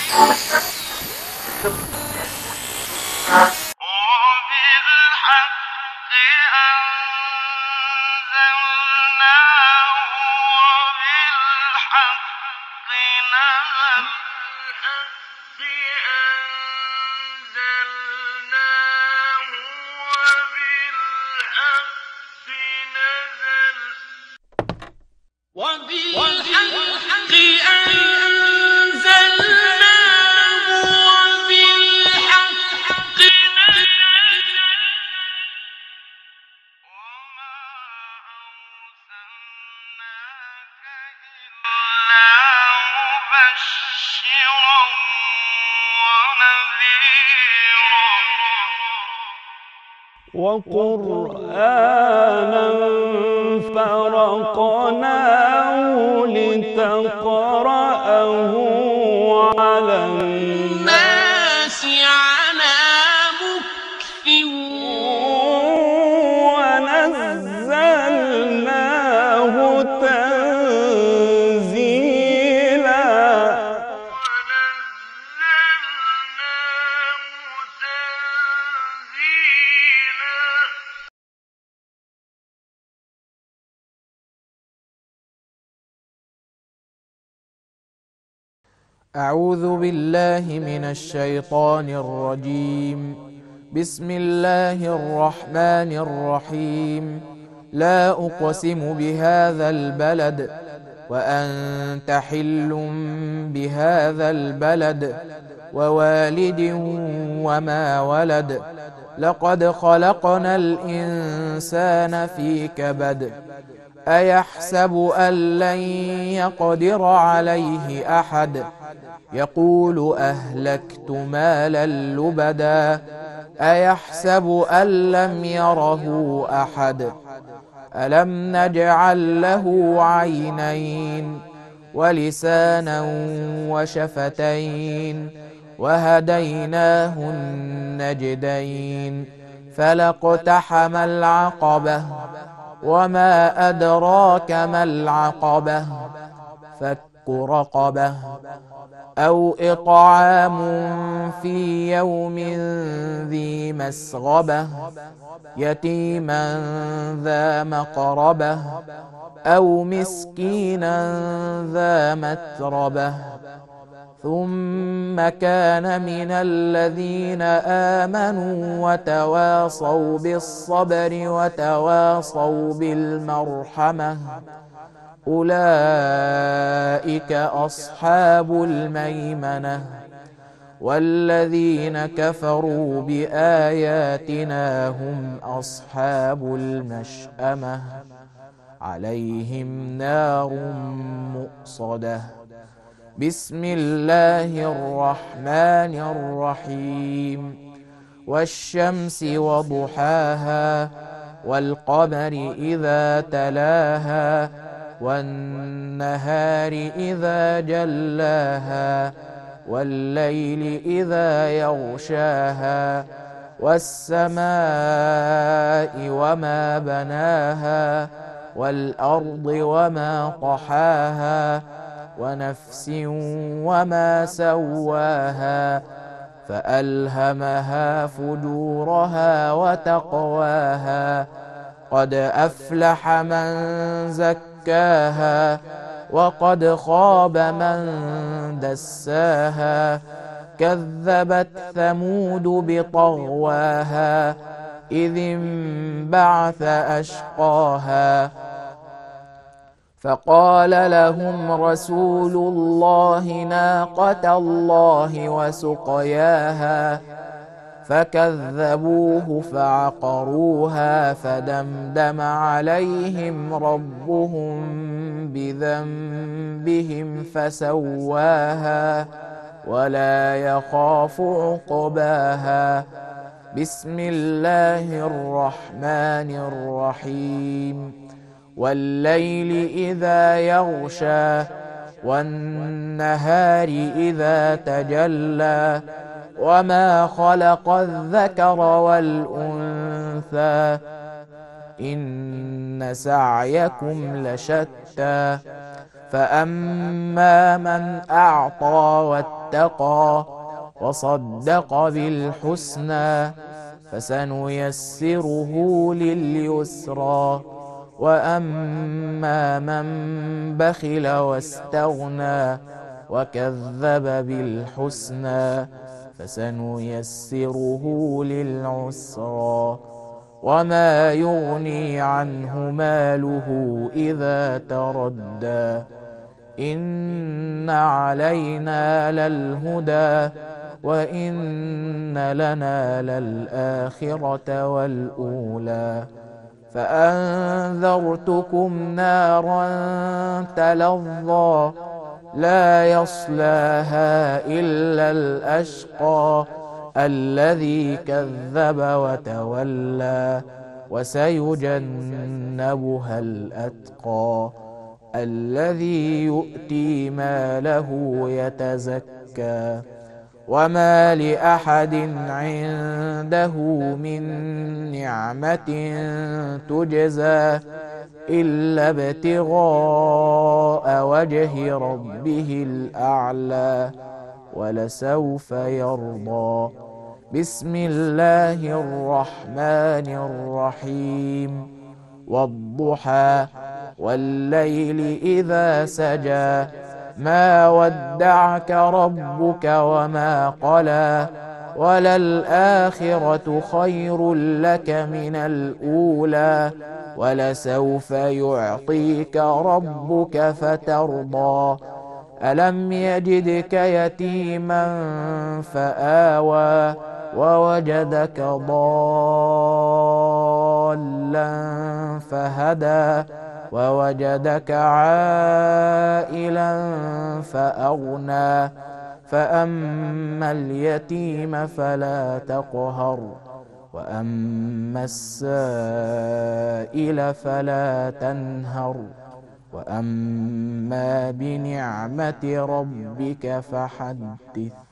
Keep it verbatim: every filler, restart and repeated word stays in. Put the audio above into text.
وقرآنا فرقناه لتقرأه على الناس على مكث ونزلناه تنزيلا. أعوذ بالله من الشيطان الرجيم. بسم الله الرحمن الرحيم. لا أقسم بهذا البلد وأنت حل بهذا البلد ووالد وما ولد. لقد خلقنا الإنسان في كبد. أيحسب أن لن يقدر عليه أحد. يقول أهلكت مالا لبدا. أيحسب أن لم يره أحد. ألم نجعل له عينين ولسانا وشفتين وهديناه النجدين. فلاقتحم العقبة وما أدراك ما العقبة. فك رقبة أو إطعام في يوم ذي مسغبة يتيما ذا مقربة أو مسكينا ذا متربة. ثم كان من الذين آمنوا وتواصوا بالصبر وتواصوا بالمرحمة. أولئك أصحاب الميمنة. والذين كفروا بآياتنا هم أصحاب المشأمة. عليهم نار مؤصدة. بسم الله الرحمن الرحيم. والشمس وضحاها والقمر إذا تلاها والنهار إذا جلاها والليل إذا يغشاها والسماء وما بناها والأرض وما طحاها ونفس وما سواها فألهمها فجورها وتقواها. قد أفلح من زكاها وقد خاب من دساها. كذبت ثمود بطغواها إذ انبعث أشقاها. فقال لهم رسول الله ناقة الله وسقياها. فكذبوه فعقروها فدمدم عليهم ربهم بذنبهم فسواها ولا يخاف عقباها. بسم الله الرحمن الرحيم. والليل إذا يغشى والنهار إذا تجلى وما خلق الذكر والأنثى إن سعيكم لشتى. فأما من أعطى واتقى وصدق بالحسنى فسنيسره لليسرى وأما من بخل واستغنى وكذب بالحسنى فسنيسره للعسرى وما يغني عنه ماله إذا تردى إن علينا للهدى وإن لنا للآخرة والأولى فأنذرتكم نارا تلظى لا يصلاها إلا الأشقى الذي كذب وتولى وسيجنبها الأتقى الذي يؤتي ماله يتزكى وما لأحد عنده من نعمة تجزى إلا ابتغاء وجه ربه الأعلى ولسوف يرضى بسم الله الرحمن الرحيم والضحى والليل إذا سجى ما ودعك ربك وما قلى وللآخرة خير لك من الأولى ولسوف يعطيك ربك فترضى ألم يجدك يتيما فآوى ووجدك ضالا فهدى ووجدك عائلا فأغنى فأما اليتيم فلا تقهر وأما السائل فلا تنهر وأما بنعمة ربك فحدث